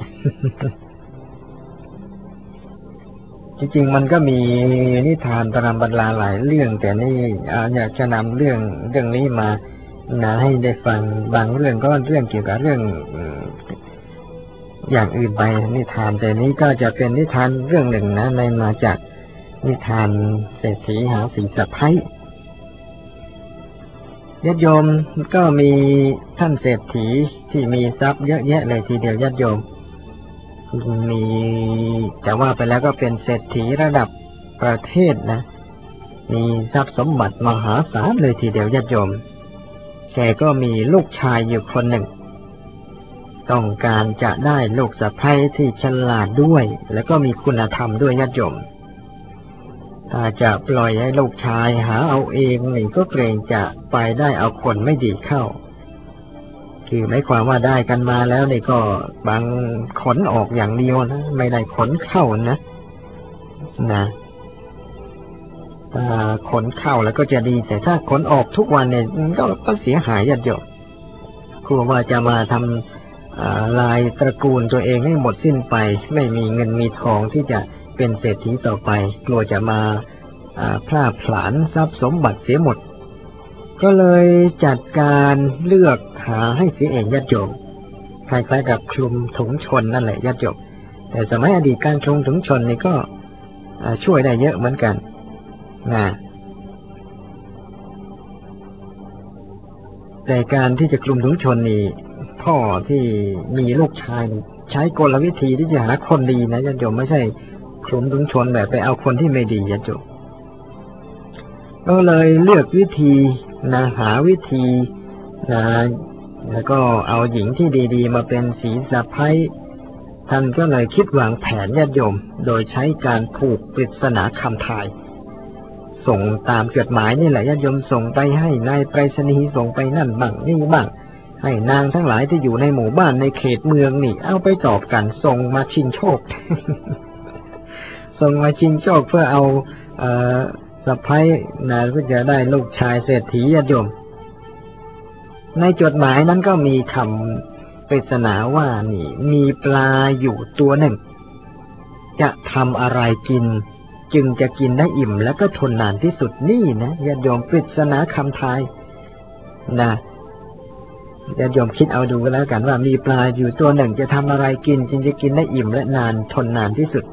จริงๆมันก็มีนิทานตรำบรรลาหลายเรื่องแต่นี่อยากจะนำเรื่องเรื่องนี้มานะให้ได้ฟังบางเรื่องก็เรื่องเกี่ยวกับเรื่องอย่างอื่นไปนิทานแต่นี้ก็จะเป็นนิทานเรื่องหนึ่งนะในมาจากนิทานเศรษฐีหาสีสะใภ้ญาติโยมก็มีท่านเศรษฐีที่มีทรัพย์เยอะแยะเลยทีเดียวญาติโยมมีแต่ว่าไปแล้วก็เป็นเศรษฐีระดับประเทศนะมีทรัพย์สมบัติมหาศาลเลยทีเดียวญาติโยมแกก็มีลูกชายอยู่คนหนึ่งต้องการจะได้ลูกสะใภ้ที่ฉลาดด้วยแล้วก็มีคุณธรรมด้วยญาติโยมถ้าจะปล่อยให้ลูกชายหาเอาเองนี่ก็เกรงจะไปได้เอาคนไม่ดีเข้าคือหมายความว่าได้กันมาแล้วนี่ก็บางขนออกอย่างเดียวนะไม่ได้ขนเข้านะนะถ้าขนเข้าแล้วก็จะดีแต่ถ้าขนออกทุกวันเนี่ยก็ก็เสียหายญาติโยมกลัวว่าจะมาทำลายตระกูลตัวเองให้หมดสิ้นไปไม่มีเงินมีทองที่จะเป็นเศรษฐีต่อไปกลัวจะมาพลาดผลาญทรัพย์สมบัติเสียหมดก็เลยจัดการเลือกหาให้เสียเองญาติโยมคล้ายๆกับคลุมถุงชนนั่นแหละญาติโยมแต่สมัยอดีตการคลุมถุงชนนี่ก็ช่วยได้เยอะเหมือนกันนะแต่การที่จะคลุมถุงชนนี่พ่อที่มีลูกชายใช้กลวิธีที่จะหาคนดีนะญาติโยมไม่ใช่คลุมถุงชนแบบไปเอาคนที่ไม่ดีญาติโยมก็เลยเลือกวิธีนะหาวิธีนะแล้วก็เอาหญิงที่ดีๆมาเป็นสีสะใภ้ท่านก็เลยคิดวางแผนญาติโยมโดยใช้การผูกปริศนาคำทายส่งตามจดหมายนี่แหละญาติโยมส่งไปให้นายไปรษณีย์ส่งไปนั่นบ้างนี่บ้างให้นางทั้งหลายที่อยู่ในหมู่บ้านในเขตเมืองนี่เอาไปตอบกันส่งมาชิงโชค ส่งมาชิงโชคเพื่อเอาเอ่อสะใภ้นะเพื่อจะได้ลูกชายเศรษฐีญาติโยมในจดหมายนั้นก็มีคำปริศนาว่านี่มีปลาอยู่ตัวหนึ่งจะทำอะไรกินจึงจะกินได้อิ่มแล้วก็ทนนานที่สุดนี่นะญาติโยมปริศนาคำทายนะญาติโยมคิดเอาดูกันแล้วกันว่ามีปลาอยู่ตัวหนึ่งจะทำอะไรกินจึงจะกินได้อิ่มและนานทนนานที่สุด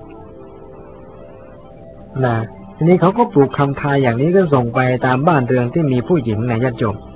นะทีนี้เขาก็ปลูกคำทายอย่างนี้ก็ส่งไปตามบ้านเรือนที่มีผู้หญิงนะญาติโยม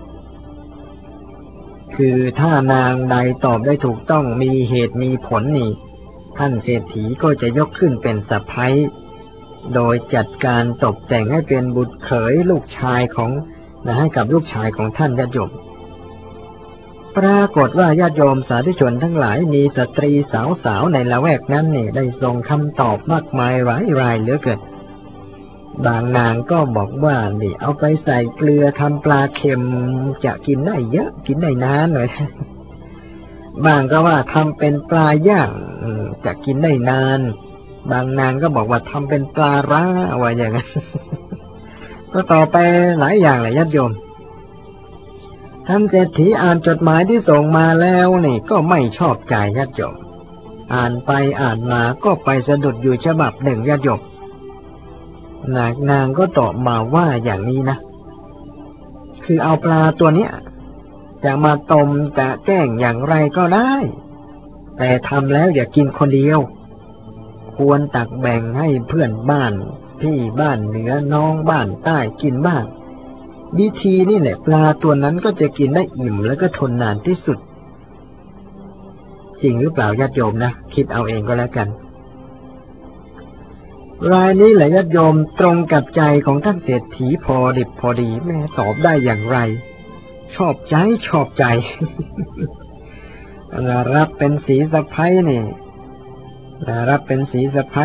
คือถ้านางใดตอบได้ถูกต้องมีเหตุมีผลนี่ท่านเศรษฐีก็จะยกขึ้นเป็นสะใภ้โดยจัดการตกแต่งให้เป็นบุตรเขยลูกชายของนะให้กับลูกชายของท่านญาติโยมปรากฏว่าญาติโยมสาธุชนทั้งหลายมีสตรีสาวๆในละแวกนั้นนี่ได้ส่งคำตอบมากมายหลายรายเหลือเกินบางนางก็บอกว่านี่เอาไปใส่เกลือทำปลาเค็มจะกินได้เยอะกินได้นานหน่อยบางก็ว่าทำเป็นปลาย่างจะกินได้นานบางนางก็บอกว่าทำเป็นปลาร้าว่าอย่างนั้นก็ต่อไปหลายอย่างเลยญาติโยมท่านเศรษฐีอ่านจดหมายที่ส่งมาแล้วนี่ก็ไม่ชอบใจญาติโยมอ่านไปอ่านมาก็ไปสะดุดอยู่ฉบับหนึ่งญาติโยมนางนางก็ตอบมาว่าอย่างนี้นะคือเอาปลาตัวเนี้ยจะมาต้มจะแจ้งอย่างไรก็ได้แต่ทำแล้วอย่ากินคนเดียวควรตักแบ่งให้เพื่อนบ้านพี่บ้านเหนือน้องบ้านใต้กินบ้างวิธีนี่แหละปลาตัวนั้นก็จะกินได้อิ่มแล้วก็ทนนานที่สุดจริงหรือเปล่าญาติโยมนะคิดเอาเองก็แล้วกันรายนี้แหละญาติโยมตรงกับใจของท่านเศรษฐีพอดิบพอดีแม่ตอบได้อย่างไรชอบใจชอบใจ รับเป็นสีสะใภ้นี่รับเป็นสีสะใภ้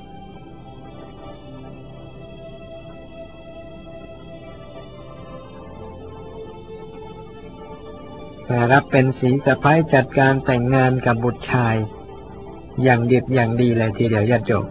รับเป็นสีสะใภ้จัดการแต่งงานกับบุตรชายอย่างดีอย่างดีเลยทีเดียวญาติโยม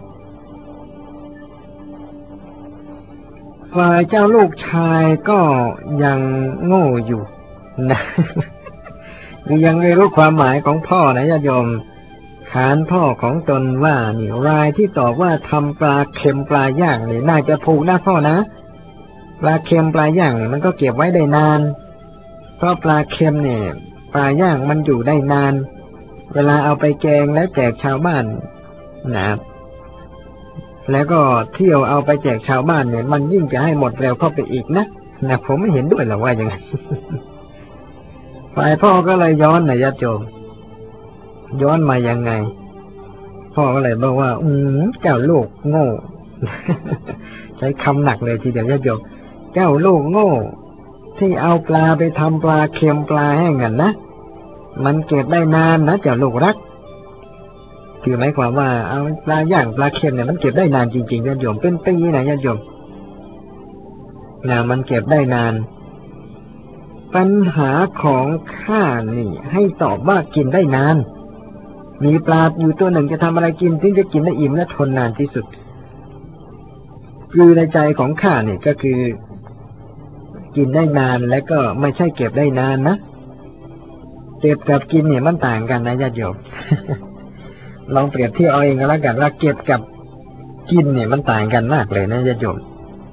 ฝ่ายเจ้าลูกชายก็ยังโง่อยู่นะยังไม่รู้ความหมายของพ่อนะญาติโยมขานพ่อของตนว่านี่รายที่ตอบว่าทำปลาเค็มปลาย่างนี่น่าจะถูกนะพ่อนะปลาเค็มปลาย่างนี่มันก็เก็บไว้ได้นานเพราะปลาเค็มเนี่ยปลาย่างมันอยู่ได้นานเวลาเอาไปแกงแล้วแจกชาวบ้านนะแล้วก็เที่ยวเอาไปแจกชาวบ้านเนี่ยมันยิ่งจะให้หมดเร็วเข้าไปอีกนะนะผมไม่เห็นด้วยหรอกว่าอย่างไง ฝ่ายพ่อก็เลยย้อนนะญาติโยมย้อนมายังไงพ่อก็เลยบอกว่าอืมเจ้าลูกโง่ ใช้คำหนักเลยทีเดียวญาติโยมเจ้าลูกโง่ที่เอาปลาไปทำปลาเค็มปลาแห้งกันนะมันเก็บได้นานนะเจ้าลูกรักคือหมายความว่าเอาปลาย่างปลาเค็มเนี่ยมันเก็บได้นานจริงๆญาติโยมเป็นปีนะญาติโยมนะมันเก็บได้นานปัญหาของข้านี่ให้ตอบว่ากินได้นานมีปลาอยู่ตัวหนึ่งจะทำอะไรกินถึงจะกินได้อิ่มและทนนานที่สุดคือในใจของข้านี่ก็คือกินได้นานและก็ไม่ใช่เก็บได้นานนะเก็บกับกินเนี่ยมันต่างกันนะญาติโยม ลองเปรียบเทียบเอาเองก็แล้วกันว่าเก็บกับกินเนี่ยมันต่างกันมากเลยนะญาติโยม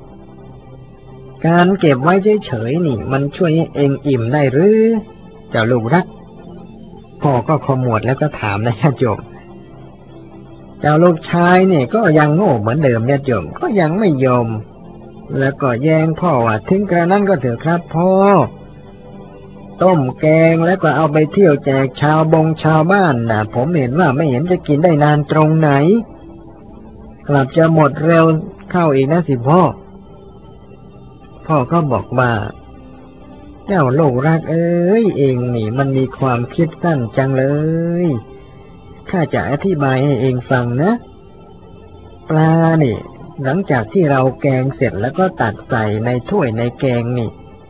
การเก็บไว้เฉยๆนี่มันช่วยให้เองอิ่มได้หรือเจ้าลูกรักพ่อก็ขมวดแล้วก็ถามนะญาติโยมเจ้าลูกชายเนี่ยก็ยังโง่เหมือนเดิมญาติโยมก็ยังไม่ยอมแล้วก็แย้งพ่อว่าถึงกระนั้นก็เถอะครับพ่อต้มแกงแล้วก็เอาไปเที่ยวแจกชาวบงชาวบ้านนะผมเห็นว่าไม่เห็นจะกินได้นานตรงไหนกลับจะหมดเร็วเข้าอีกนะสิพ่อพ่อก็บอกว่าเจ้าลูกรักเอ้ยเองนี่มันมีความคิดสั้นจังเลยข้าจะอธิบายให้เองฟังนะปลานี่หลังจากที่เราแกงเสร็จแล้วก็ตักใส่ในถ้วยในแกงนี่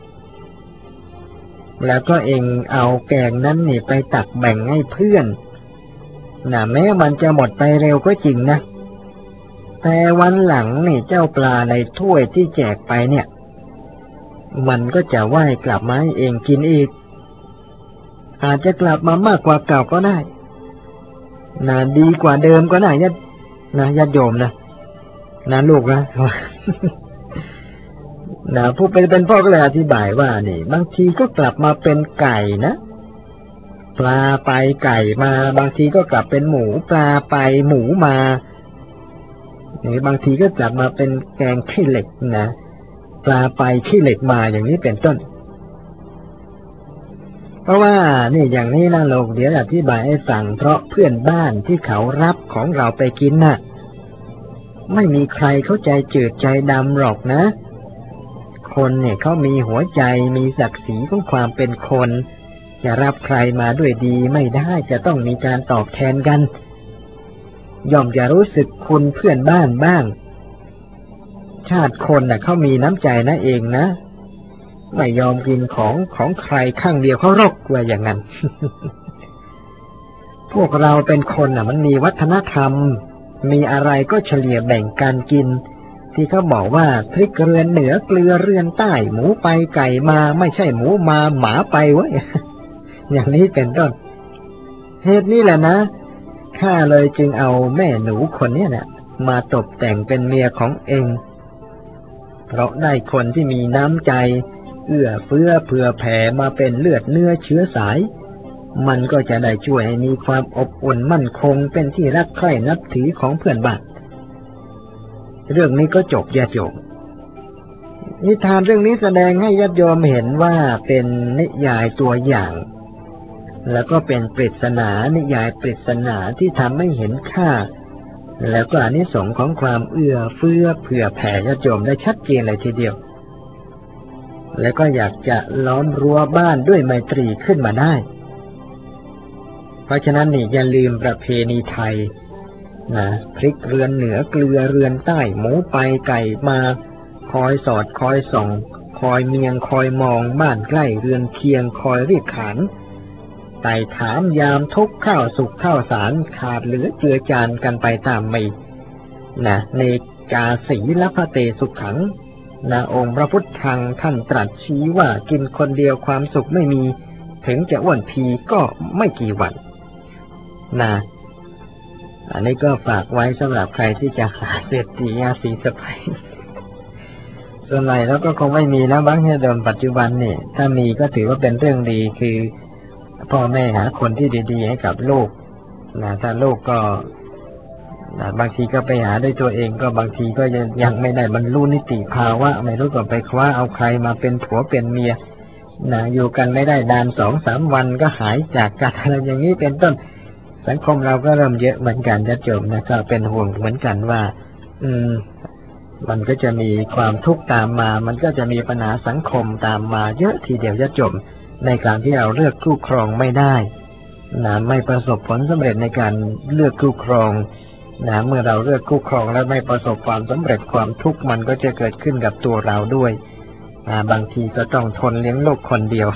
แล้วก็เองเอาแกงนั้นนี่ไปตักแบ่งให้เพื่อนน่ะแม้มันจะหมดไปเร็วก็จริงนะแต่วันหลังนี่เจ้าปลาในถ้วยที่แจกไปเนี่ยมันก็จะว่ายกลับมาให้เองกินอีกอาจจะกลับมามากกว่าเก่าก็ได้น่ะดีกว่าเดิมก็ได้ญาตินะญาติโยมนะนะลูกนะ นะผู้เป็นเป็นพ่อก็เลยอธิบายว่านี่บางทีก็กลับมาเป็นไก่นะปลาไปไก่มาบางทีก็กลับเป็นหมูปลาไปหมูมานี่บางทีก็กลับมาเป็นแกงขี้เหล็กนะปลาไปขี้เหล็กมาอย่างนี้เป็นต้นเพราะว่านี่อย่างนี้นะลูกเดี๋ยวอธิบายให้ฟังเพราะเพื่อนบ้านที่เขารับของเราไปกินน่ะไม่มีใครเข้าใจจืดใจดำหรอกนะคนเนี่ยเขามีหัวใจมีศักดิ์ศรีของความเป็นคนจะรับใครมาด้วยดีไม่ได้จะต้องมีการตอบแทนกันย่อมจะรู้สึกคุณเพื่อนบ้านบ้างชาติคนน่ะเขามีน้ำใจนะเองนะไม่ยอมกินของของใครข้างเดียวเขารกว่าอย่างนั้น พวกเราเป็นคนน่ะมันมีวัฒนธรรมมีอะไรก็เฉลี่ยแบ่งกันกินที่เขาบอกว่าพริกเรือนเหนือเกลือเรือนใต้หมูไปไก่มาไม่ใช่หมูมาหมาไปเว้ย อย่างนี้เป็นต้นเหตุนี้แหละนะข้าเลยจึงเอาแม่หนูคนนี้เนี่ยมาตกแต่งเป็นเมียของเองเพราะได้คนที่มีน้ำใจเอื้อเฟื้อเผื่อแผ่มาเป็นเลือดเนื้อเชื้อสายมันก็จะได้ช่วยให้มีความอบอุ่นมั่นคงเป็นที่รักใคร่นับถือของเพื่อนบ้านเรื่องนี้ก็จบญาติโยมนิทานเรื่องนี้แสดงให้ญาติโยมเห็นว่าเป็นนิยายตัวอย่างแล้วก็เป็นปริศนานิยายปริศนาที่ทำให้เห็นค่าแล้วก็อานิสงส์ของความเอื้อเฟื้อเผื่อแผ่ญาติโยมได้ชัดเจนเลยทีเดียวแล้วก็อยากจะล้อมรั้วบ้านด้วยไมตรีขึ้นมาได้เพราะฉะนั้นนี่อย่าลืมประเพณีไทยนะพริกเรือนเหนือเกลือเรือนใต้หมูไปไก่มาคอยสอดคอยส่องคอยเมียงคอยมองบ้านใกล้เรือนเคียงคอยเรียกขานไต่ถามยามทุกข้าวสุกข้าวสารขาดเหลือเจือจานกันไปตามมีนะเนกาสีละพะเตสุขขังนะองค์พระพุทธังท่านตรัสชี้ว่ากินคนเดียวความสุขไม่มีถึงจะอ้วนพีก็ไม่กี่วันนะอันนี้ก็ฝากไว้สำหรับใครที่จะหาเศรษฐีอาศีสะใภ้ส่วนใหญ่แล้วก็คงไม่มีแล้วบ้างเนี่ยเดิมปัจจุบันนี่ถ้ามีก็ถือว่าเป็นเรื่องดีคือพ่อแม่หาคนที่ดีๆให้กับลูกนะถ้าลูกก็นะบางทีก็ไปหาด้วยตัวเองก็บางทีก็ยังยังไม่ได้บรรลุนิติภาวะไม่รู้ก็ไปคว้าเอาใครมาเป็นผัวเป็นเมียนะอยู่กันไม่ได้ดานสองสามวันก็หายจากกันอะไรอย่างนี้เป็นต้นสังคมเราก็เริ่มเยอะเหมือนกันญาติโยมนะก็เป็นห่วงเหมือนกันว่าอืมมันก็จะมีความทุกข์ตามมามันก็จะมีปัญหาสังคมตามมาเยอะทีเดียวญาติโยมในการที่เราเลือกคู่ครองไม่ได้นะไม่ประสบผลสำเร็จในการเลือกคู่ครองนะเมื่อเราเลือกคู่ครองแล้วไม่ประสบความสำเร็จความทุกข์มันก็จะเกิดขึ้นกับตัวเราด้วยนะบางทีก็ต้องทนเลี้ยงลูกคนเดียว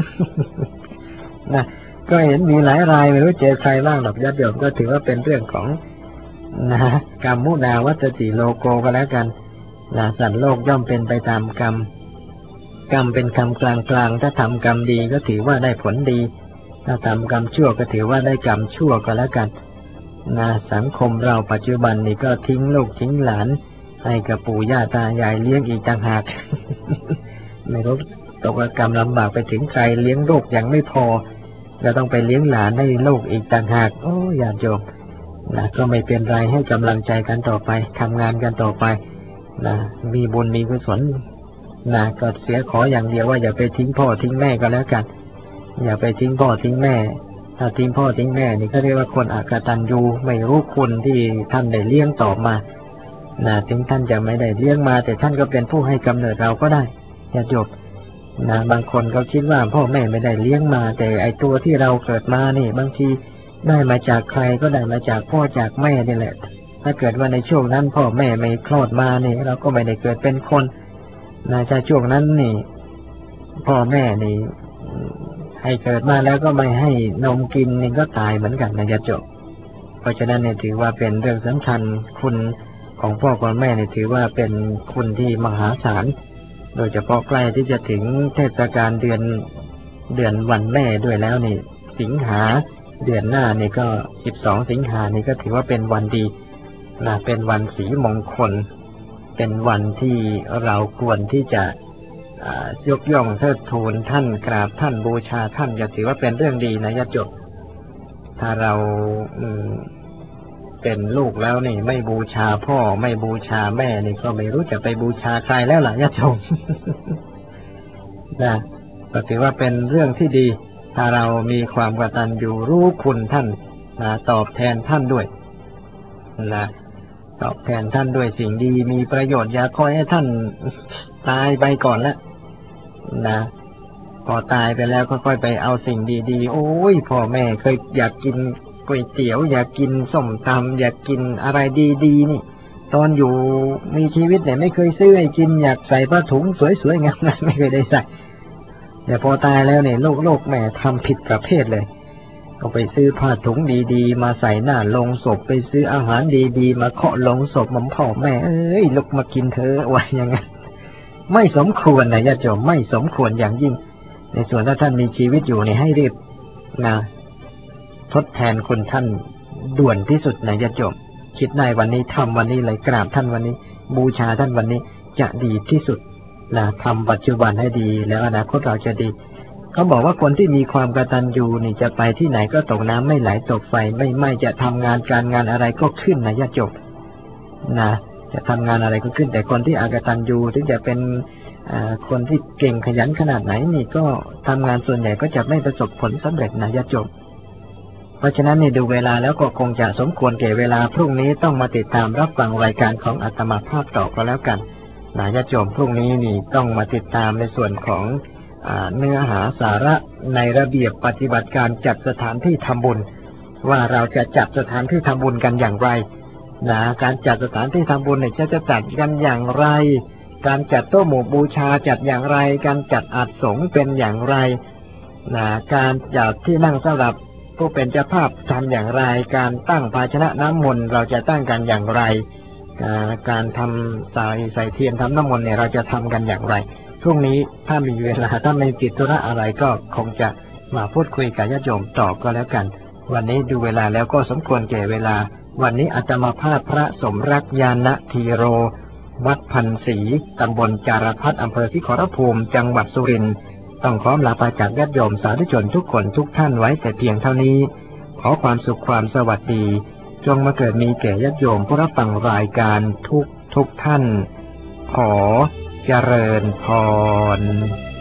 นะก็เห็นมีหลายรายไม่รู้เจอใครบ้างหรอกญาติโยมก็ถือว่าเป็นเรื่องของนะกรรมมุนาวัตติโลโกก็แล้วกันนะสัตว์โลกย่อมเป็นไปตามกรรมกรรมเป็นคำกลางๆถ้าทำกรรมดีก็ถือว่าได้ผลดีถ้าทำกรรมชั่วก็ถือว่าได้กรรมชั่วก็แล้วกันนะสังคมเราปัจจุบันนี่ก็ทิ้งลูกทิ้งหลานให้กับปู่ย่าตายายเลี้ยงอีกต่างหาก ไม่รู้ตกกรรมลำบากไปถึงใครเลี้ยงลูกยังไม่พอจะต้องไปเลี้ยงหลานให้ลูกอีกต่างหากโอ้ญาติโยมนะก็ไม่เป็นไรให้กำลังใจกันต่อไปทำงานกันต่อไปนะมีบุญมีกุศลนะก็เสียขออย่างเดียวว่าอย่าไปทิ้งพ่อทิ้งแม่ก็แล้วกันอย่าไปทิ้งพ่อทิ้งแม่ถ้าทิ้งพ่อทิ้งแม่นี่ก็เรียกว่าคนอกตัญญูไม่รู้คุณที่ท่านได้เลี้ยงต่อมานะถึงท่านจะไม่ได้เลี้ยงมาแต่ท่านก็เป็นผู้ให้กำเนิดเราก็ได้ญาติโยมนะบางคนก็คิดว่าพ่อแม่ไม่ได้เลี้ยงมาแต่ไอตัวที่เราเกิดมานี่บางทีได้มาจากใครก็ได้มาจากพ่อจากแม่นี่แหละถ้าเกิดว่าในช่วงนั้นพ่อแม่ไม่คลอดมานี่เราก็ไม่ได้เกิดเป็นคนนะถ้าช่วงนั้นนี่พ่อแม่นี่ให้เกิดมาแล้วก็ไม่ให้นมกินนี่ก็ตายเหมือนกันนะญาติโยมเพราะฉะนั้นเนี่ยถือว่าเป็นเรื่องสำคัญคุณของพ่อของแม่เนี่ยถือว่าเป็นคุณที่มหาศาลโดยเฉพาะใกล้ที่จะถึงเทศกาลเดือนเดือนวันแม่ด้วยแล้วนี่สิงหาเดือนหน้านี่ก็สิบสองสิงหานี่ก็ถือว่าเป็นวันดีนะเป็นวันสีมงคลเป็นวันที่เราควรที่จะยกย่องเทิดทูนท่านกราบท่านบูชาท่านจะถือว่าเป็นเรื่องดีนะญาติโยมถ้าเราเป็นลูกแล้วนี่ไม่บูชาพ่อไม่บูชาแม่นี่ก็ไม่รู้จะไปบูชาใครแล้วล่ะญาติโยม นะก็ถือว่าเป็นเรื่องที่ดีถ้าเรามีความกตัญญูรู้คุณท่านนะตอบแทนท่านด้วยนะตอบแทนท่านด้วยสิ่งดีมีประโยชน์อย่าคอยให้ท่านตายไปก่อนแล้วนะพอตายไปแล้วก็ค่อยไปเอาสิ่งดีๆโอ้ยพ่อแม่เคยอยากกินก๋วยเตี๋ยวอยากกินส้มตำอยากกินอะไรดีๆนี่ตอนอยู่มีชีวิตเนี่ยไม่เคยซื้อให้กินอยากใส่ผ้าถุงสวยๆงามๆไม่เคยได้ใส่แต่พอตายแล้วเนี่ยโลกโลกแม่ทำผิดประเภทเลยก็ไปซื้อผ้าถุงดีๆมาใส่หน้าลงศพไปซื้ออาหารดีๆมาเคาะลงศพหม่อมพ่อแม่เอ้ยลุกมากินเธอไว้ยังไงไม่สมควรนะญาติโยมไม่สมควรอย่างยิ่งในส่วนถ้าท่านมีชีวิตอยู่เนี่ยให้รีบนะทดแทนคุณท่านด่วนที่สุดนะญาติโยมคิดได้วันนี้ทำวันนี้เลยกราบท่านวันนี้บูชาท่านวันนี้จะดีที่สุดนะทำปัจจุบันให้ดีแล้วอนาคตเราจะดีเขาบอกว่าคนที่มีความกตัญญูนี่จะไปที่ไหนก็ตกน้ำไม่ไหลตกไฟไม่ไม่จะทำงานการงานอะไรก็ขึ้นนะญาติโยมนะจะทำงานอะไรก็ขึ้นแต่คนที่อกตัญญูถึงจะเป็นคนที่เก่งขยันขนาดไหนนี่ก็ทำงานส่วนใหญ่ก็จะไม่ประสบผลสำเร็จนะญาติโยมเพราะฉะนั้นนี่ดูเวลาแล้วก็คงจะสมควรแก่เวลาพรุ่งนี้ต้องมาติดตามรับฟังรายการของอาตมาภาพต่อก็แล้วกันนะญาติโยมพรุ่งนี้นี่ต้องมาติดตามในส่วนของเนื้อหาสาระในระเบียบปฏิบัติการจัดสถานที่ทำบุญว่าเราจะจัดสถานที่ทำบุญกันอย่างไรนะการจัดสถานที่ทำบุญเนี่ยจะจะจัดกันอย่างไรการจัดโต๊ะหมู่บูชาจัดอย่างไรการจัดอาสงฆ์เป็นอย่างไรนะการจัดที่นั่งสำหรับผู้เป็นเจ้าภาพทำอย่างไรการตั้งภาชนะน้ำมนต์เราจะตั้งกันอย่างไรการทำสายใส่เทียนทำน้ำมนต์เนี่ยเราจะทำกันอย่างไรพรุ่งนี้ถ้ามีเวลาถ้าไม่ติดธุระอะไรก็คงจะมาพูดคุยกับญาติโยมต่อก็แล้วกันวันนี้ดูเวลาแล้วก็สมควรแก่เวลาวันนี้อาตมาภาพพระสมรักญาณธีโรวัดพันศรีตำบลจารพัฒน์อำเภอศรีขอรภูมิจังหวัดสุรินทร์ต้องขอลาไปจากญาติโยมสาธุชนทุกคนทุกท่านไว้แต่เพียงเท่านี้ขอความสุขความสวัสดีจงมาเกิดมีแก่ญาติโยมผู้รับฟังรายการทุกทุกท่านขอเจริญพร